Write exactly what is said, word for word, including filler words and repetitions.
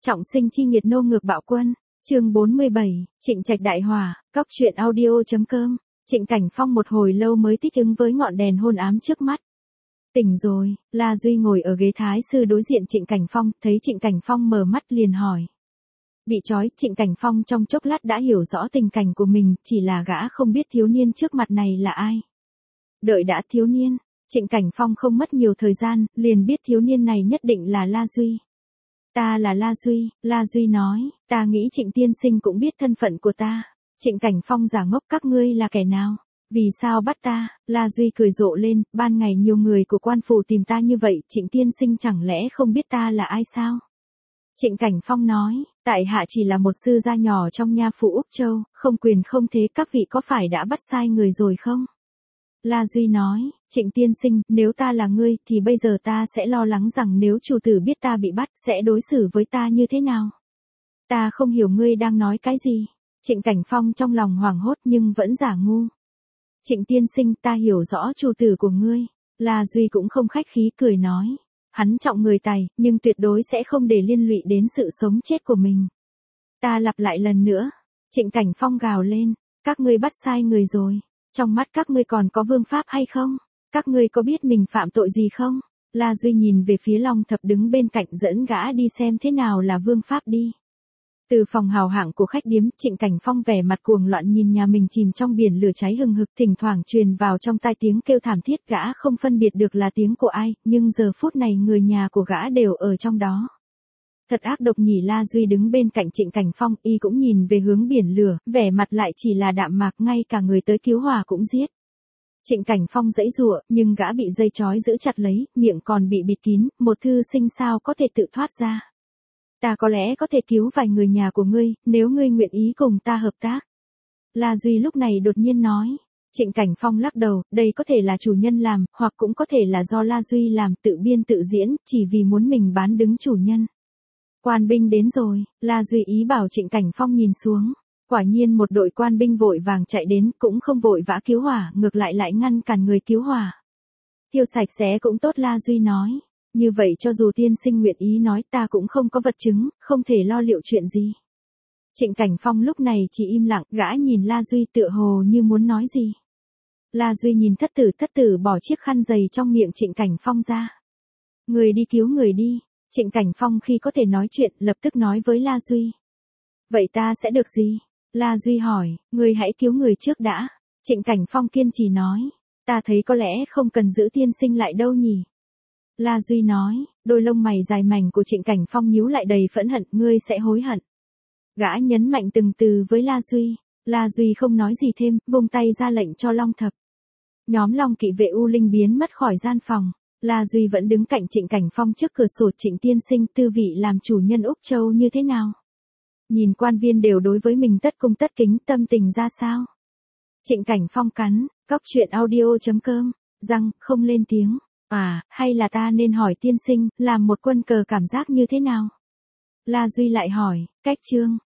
Trọng sinh chi nghiệt nô ngược bạo quân, chương bốn mươi bảy, Trịnh Trạch đại hỏa, cóc truyện audio.com. Trịnh Cảnh Phong một hồi lâu mới thích ứng với ngọn đèn hôn ám trước mắt. Tỉnh rồi, La Duy ngồi ở ghế thái sư đối diện Trịnh Cảnh Phong, thấy Trịnh Cảnh Phong mở mắt liền hỏi. Bị trói, Trịnh Cảnh Phong trong chốc lát đã hiểu rõ tình cảnh của mình, chỉ là gã không biết thiếu niên trước mặt này là ai. Đợi đã thiếu niên, Trịnh Cảnh Phong không mất nhiều thời gian, liền biết thiếu niên này nhất định là La Duy. Ta là La Duy, La Duy nói, ta nghĩ Trịnh tiên sinh cũng biết thân phận của ta. Trịnh Cảnh Phong giả ngốc, các ngươi là kẻ nào? Vì sao bắt ta? La Duy cười rộ lên, ban ngày nhiều người của quan phủ tìm ta như vậy, Trịnh tiên sinh chẳng lẽ không biết ta là ai sao? Trịnh Cảnh Phong nói, tại hạ chỉ là một sư gia nhỏ trong nha phủ Úc Châu, không quyền không thế, các vị có phải đã bắt sai người rồi không? La Duy nói, Trịnh tiên sinh, nếu ta là ngươi, thì bây giờ ta sẽ lo lắng rằng nếu chủ tử biết ta bị bắt, sẽ đối xử với ta như thế nào? Ta không hiểu ngươi đang nói cái gì. Trịnh Cảnh Phong trong lòng hoảng hốt nhưng vẫn giả ngu. Trịnh tiên sinh, ta hiểu rõ chủ tử của ngươi. La Duy cũng không khách khí cười nói. Hắn trọng người tài, nhưng tuyệt đối sẽ không để liên lụy đến sự sống chết của mình. Ta lặp lại lần nữa. Trịnh Cảnh Phong gào lên. Các ngươi bắt sai người rồi. Trong mắt các ngươi còn có vương pháp hay không? Các ngươi có biết mình phạm tội gì không? La Duy nhìn về phía Long Thập đứng bên cạnh dẫn gã đi xem thế nào là vương pháp đi. Từ phòng hào hạng của khách điếm, Trịnh Cảnh Phong vẻ mặt cuồng loạn nhìn nhà mình chìm trong biển lửa cháy hừng hực, thỉnh thoảng truyền vào trong tai tiếng kêu thảm thiết, gã không phân biệt được là tiếng của ai, nhưng giờ phút này người nhà của gã đều ở trong đó. Thật ác độc nhỉ. La Duy đứng bên cạnh Trịnh Cảnh Phong, y cũng nhìn về hướng biển lửa, vẻ mặt lại chỉ là đạm mạc, ngay cả người tới cứu hỏa cũng giết. Trịnh Cảnh Phong giãy giụa, nhưng gã bị dây trói giữ chặt lấy, miệng còn bị bịt kín, một thư sinh sao có thể tự thoát ra. Ta có lẽ có thể cứu vài người nhà của ngươi, nếu ngươi nguyện ý cùng ta hợp tác. La Duy lúc này đột nhiên nói. Trịnh Cảnh Phong lắc đầu, đây có thể là chủ nhân làm, hoặc cũng có thể là do La Duy làm, tự biên tự diễn, chỉ vì muốn mình bán đứng chủ nhân. Quan binh đến rồi, La Duy ý bảo Trịnh Cảnh Phong nhìn xuống. Quả nhiên một đội quan binh vội vàng chạy đến, cũng không vội vã cứu hỏa, ngược lại lại ngăn cản người cứu hỏa. Tiêu sạch sẽ cũng tốt, La Duy nói. Như vậy cho dù tiên sinh nguyện ý nói, ta cũng không có vật chứng, không thể lo liệu chuyện gì. Trịnh Cảnh Phong lúc này chỉ im lặng, gã nhìn La Duy tựa hồ như muốn nói gì. La Duy nhìn thất tử, thất tử bỏ chiếc khăn giày trong miệng Trịnh Cảnh Phong ra. Người đi cứu người đi. Trịnh Cảnh Phong khi có thể nói chuyện, lập tức nói với La Duy. Vậy ta sẽ được gì? La Duy hỏi, người hãy cứu người trước đã. Trịnh Cảnh Phong kiên trì nói, ta thấy có lẽ không cần giữ tiên sinh lại đâu nhỉ. La Duy nói, đôi lông mày dài mảnh của Trịnh Cảnh Phong nhíu lại đầy phẫn hận, ngươi sẽ hối hận. Gã nhấn mạnh từng từ với La Duy. La Duy không nói gì thêm, vung tay ra lệnh cho Long Thập. Nhóm Long kỵ vệ U Linh biến mất khỏi gian phòng. La Duy vẫn đứng cạnh Trịnh Cảnh Phong trước cửa sổ. Trịnh tiên sinh, tư vị làm chủ nhân Úc Châu như thế nào? Nhìn quan viên đều đối với mình tất cung tất kính, tâm tình ra sao? Trịnh Cảnh Phong cắn, cóc truyện audio.com, răng, không lên tiếng. À, hay là ta nên hỏi tiên sinh, làm một quân cờ cảm giác như thế nào? La Duy lại hỏi, cách chương.